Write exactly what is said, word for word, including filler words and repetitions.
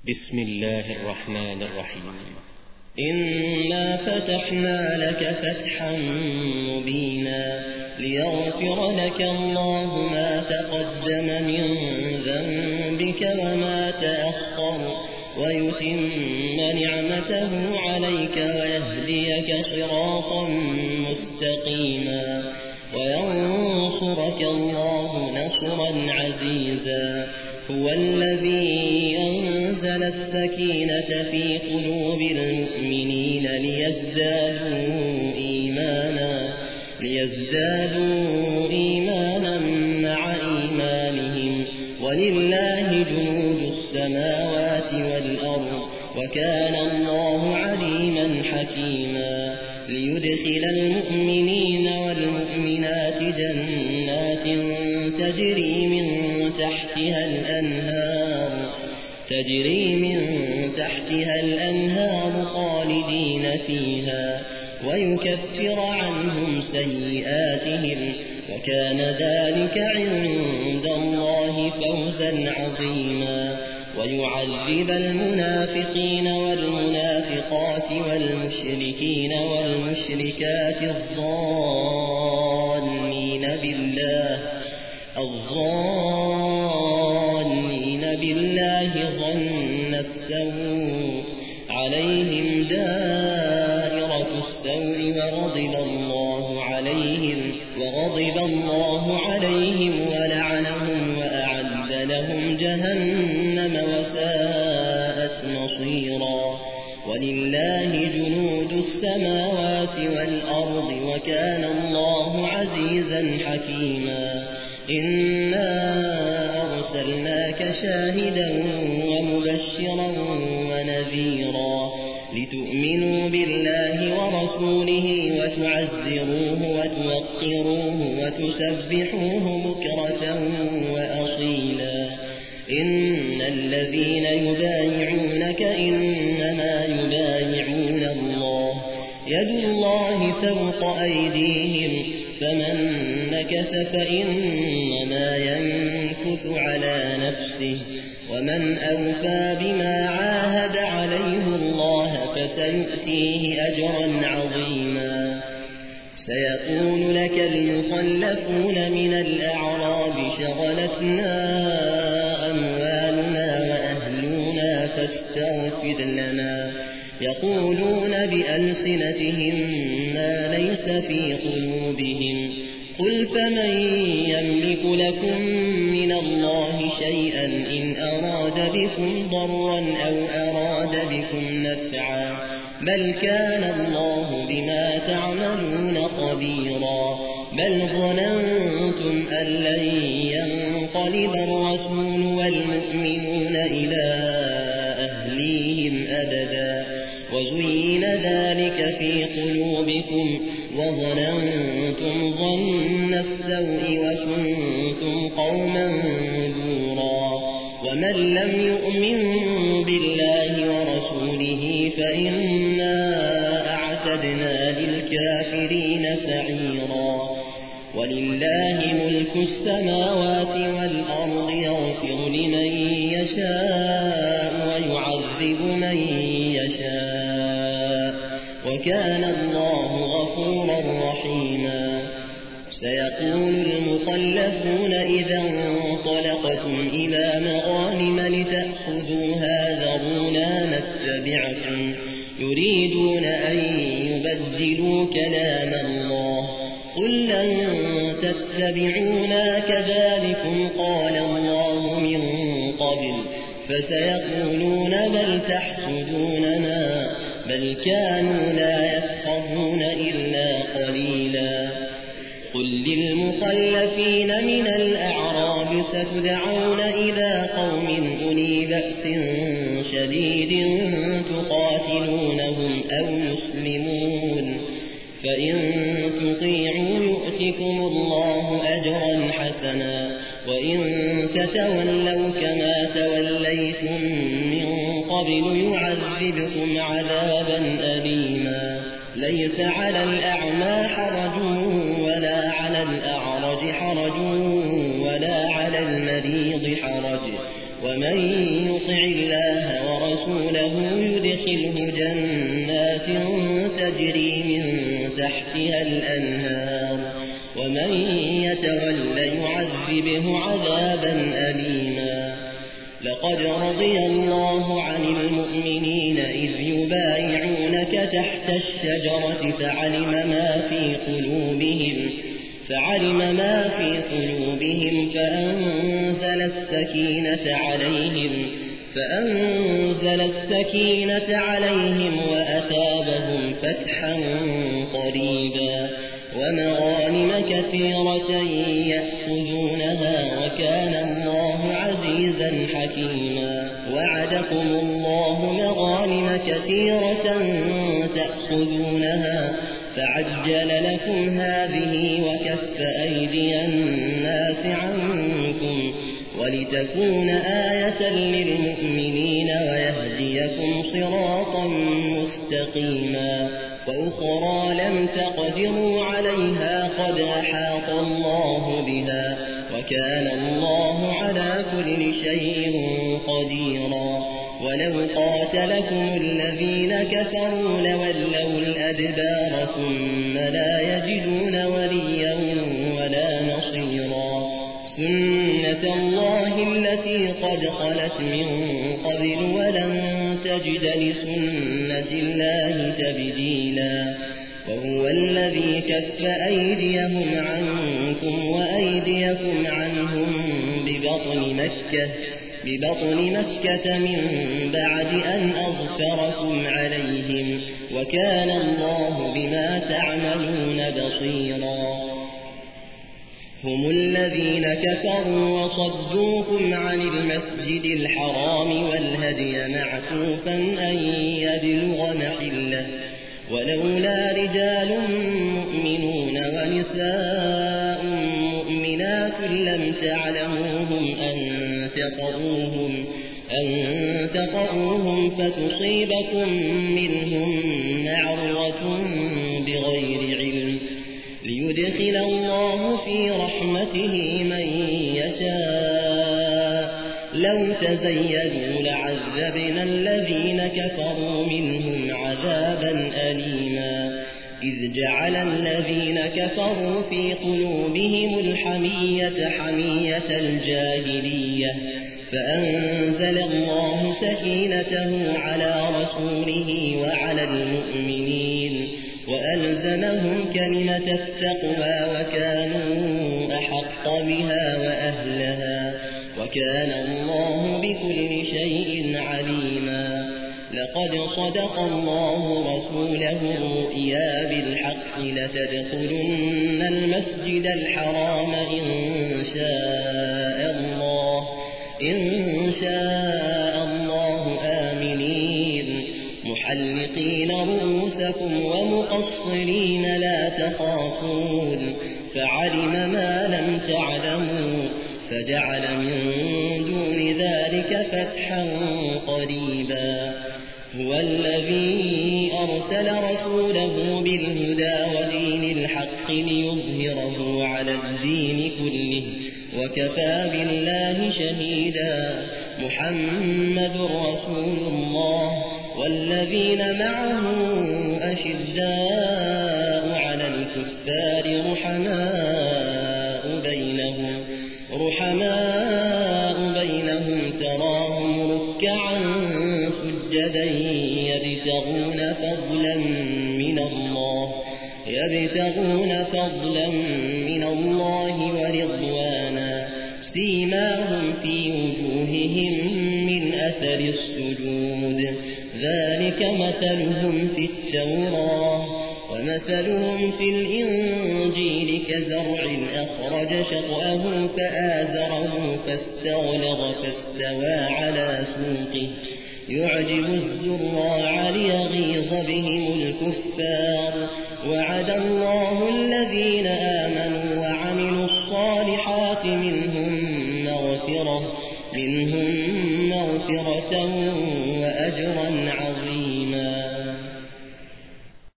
بسم الله الرحمن الرحيم. إنا فتحنا لك فتحا مبينا ليغفر لك الله ما تقدم من ذنبك وما تأخر ويتم نعمته عليك ويهديك صراطا مستقيما وينصرك الله نصرا عزيزا. هو الذي أنزل السكينة في قلوب المؤمنين ليزدادوا إيمانا ليزدادوا إيمانا مع إيمانهم ولله جنود السماوات والأرض وكان الله عليما حكيما. ليدخل المؤمنين والمؤمنات جنات تجري من تحتها الأنهار تجري من تحتها الأنهار خالدين فيها ويكفر عنهم سيئاتهم وكان ذلك عند الله فوزا عظيما. ويعذب المنافقين والمنافقات والمشركين والمشركات الظانين بالله الظانين بالله ظن السوء عليهم دائرة السوء وغضب الله عليهم وغضب الله عليهم ولعنهم وأعد لهم جهنم وساءت مصيرا. ولله جنود السماوات والأرض وكان الله عزيزا حكيما. إنا أرسلناك شاهدا ومبشرا ونذيرا لتؤمنوا بالله ورسوله وتعزروه وتوقروه وتسبحوه بكرة وأصيلا. إن الذين يبايعونك إنما يبايعون الله يد الله فوق أيديهم فمن نكث فإنما ينكث على نفسه ومن أوفى بما عاهد عليه الله فسيؤتيه أجرا عظيما. سيقول لك المخلفون من الأعراب شغلتنا أموالنا وأهلنا فاستغفر لنا يقولون بألسنتهم ما ليس في قلوبهم قل فمن يملك لكم من الله شيئا إن أراد بكم ضرا أو أراد بكم نفعا بل كان الله بما تعملون خبيرا. بل ظننتم أن لن ينقلب الرسول والمؤمنون إلى أهليهم أبدا وزين ذلك في قلوبكم وظننتم ظن السوء وكنتم قوما بورا. ومن لم يؤمن بالله ورسوله فإنا أعتدنا للكافرين سعيرا. ولله ملك السماوات والأرض يغفر لمن يشاء ويعذب من يشاء وكان الله غفورا رحيما. سيقول المخلفون إذا انطلقتم إلى مغانم لتأخذوها ذرونا نتبعكم يريدون أن يبدلوا كلام الله قل لن تتبعونا كذلكم قال الله من قبل فسيقولون بل تحسدوننا بل كانوا لا يفقهون إلا قليلا. قل للمخلفين من الأعراب ستدعون إلى قوم أولي بأس شديد تقاتلونهم أو يسلمون فإن تطيعوا يؤتكم الله أجرا حسنا وإن تتولوا كما توليتم من قبل يعذبكم عذابا أليما. ليس على الأعمى حرج ولا على الأعرج حرج ولا على المريض حرج ومن يطع الله ورسوله يدخله جنات تجري من تحتها الأنهار ومن يتول يعذبه عذابا أليما. لقد رضي الله عن المؤمنين إذ يبايعونك تحت الشجرة فعلم ما في قلوبهم فعلم ما في قلوبهم فأنزل السكينة عليهم فأنزل السكينة عليهم وأثابهم فتحا قريبا ومغانم كثيرة يأخذونها وكان الله عزيزا حكيما. وعدكم الله مغانم كثيرة تأخذونها فعجل لكم هذه وكف أيدي الناس عنكم ولتكون آية للمؤمنين ويهديكم صراطا مستقيما. وأخرى لم تقدروا عليها قد أحاط الله بها وكان الله على كل شيء قديرا. ولو قاتلكم الذين كفروا لولوا الأدبار ثم لا يجدون وليا ولا نصيرا. سنة الله التي قد خلت من قبل ولن تجد لسنة الله تبديلا. وهو الذي كف أيديهم عنكم وأيديكم عنهم ببطن مكة ببطن مكة من بعد أن أظفركم عليهم وكان الله بما تعملون بصيرا. هم الذين كفروا وصدوكم عن المسجد الحرام والهدي معكوفا أن يبلغ محله ولولا رجال مؤمنون ونساء مؤمنات لم تعلموهم أن تطؤوهم أن تطؤوهم فتصيبكم منهم معرة بغير علم ليدخل الله في رحمته من يشاء. لو تزيلوا لعذبنا الذين كفروا منهم عذابا أليما. إذ جعل الذين كفروا في قلوبهم الحمية حمية الجاهلية فأنزل الله سكينته على رسوله وعلى المؤمنين وألزمهم كلمة التقوى وكانوا أحق بها وأهلها وكان الله بكل شيء عليما. لقد صدق الله رسوله الرؤيا بالحق لتدخلن المسجد الحرام إن شاء الله إن شاء الله آمنين محلقين رؤوسكم ومقصرين لا تخافون فعلم ما لم تعلموا فجعل من دون ذلك فتحا قريبا. هو الذي أرسل رسوله بالهدى ودين الحق ليظهره على الدين كله وكفى بالله شهيدا. محمد رسول الله والذين معه أشداء على الكفار رحماء بينهم رحماء بينهم تراهم ركعا سجدا يبتغون فضلا من الله يبتغون فضلا من الله ورضوانا سيماهم في وجوههم من أثر السجود ذلك مثلهم في التوراة ومثلهم في الإنجيل كزرع أخرج شطأه فآزره فاستغلظ فاستوى على سوقه يعجب الزراع ليغيظ بهم الكفار. وعد الله